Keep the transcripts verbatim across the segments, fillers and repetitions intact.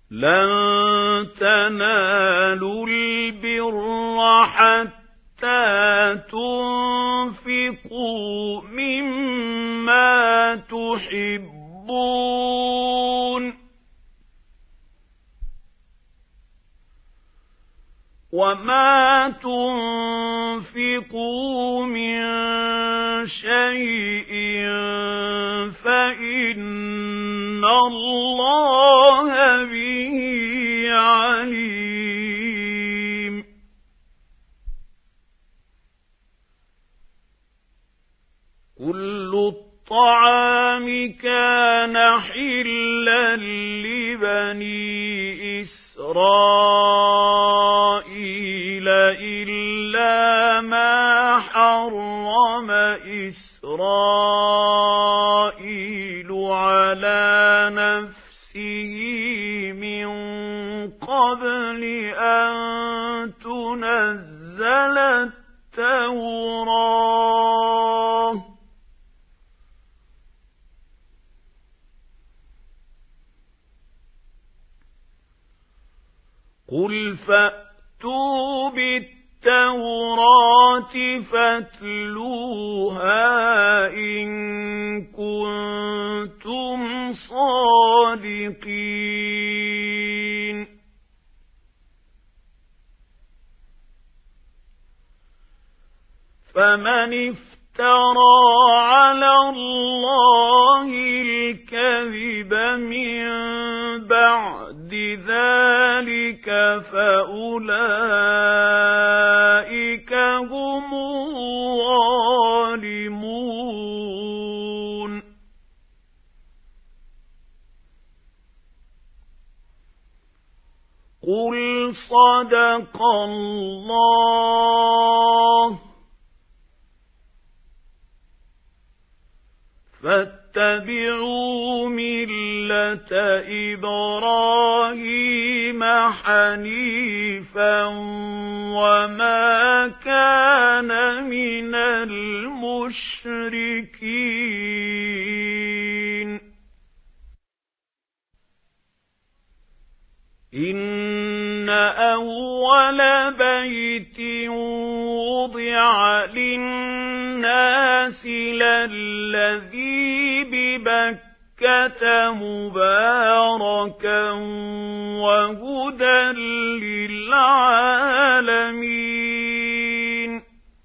لن تنالوا البر حتى تنفقوا مما تحبون وما تنفقوا من شيء فإن الله به عليم كل الطعام كان حلا لبني إسرائيل إلا ما حرم إسرائيل على نفسه من قبل أن تنزل التوراة قل فأتوا بالتوراة فاتلوها إن كنتم صادقين فمن افترى على الله الكذب من بعد ذلك فأولئك هم الظالمون قل صدق الله فاتبعوا ملة إبراهيم حنيفا وما كان من المشركين إن أول بيت وضع للناس للذي ببكة مباركا وهدى للعالمين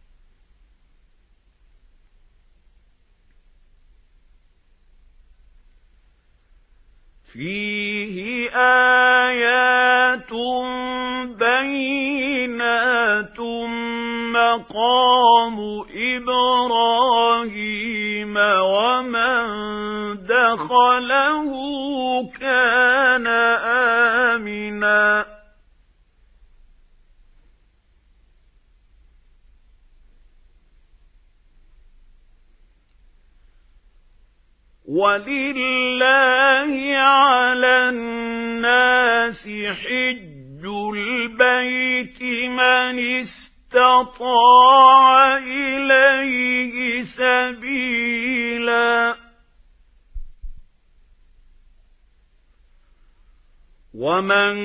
فيه آيات بينات مقام إبراهيم ومن دخله كان آمنا ولله على الناس حج البيت من استطاع إليه سبيلا ومن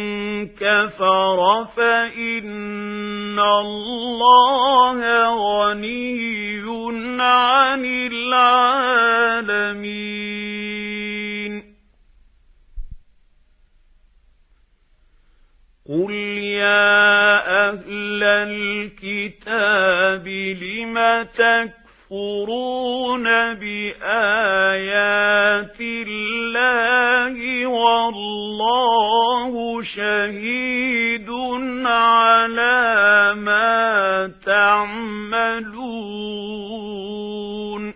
كفر فإن الله غني عن العالمين قل يا أهل الكتاب لم تكفرون بآيات الله والله شهيد على ما تعملون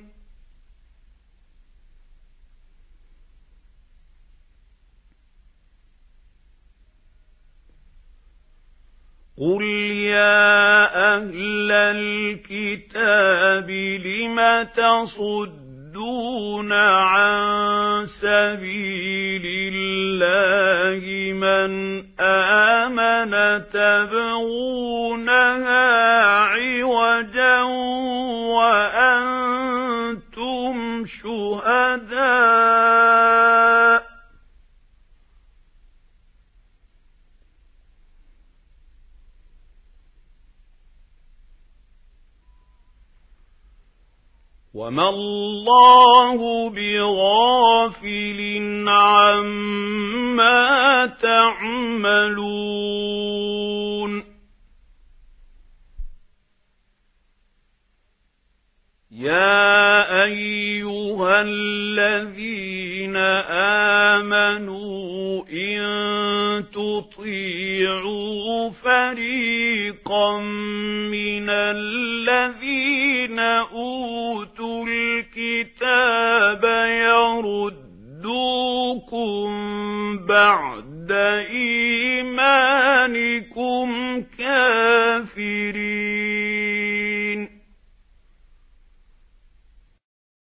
قل يا أهل الكتاب لم تصدون عن سبيل الله من آمن تبغونها عوجا وأنتم شهداء وما الله بغافل عما تعملون يا أيها الذين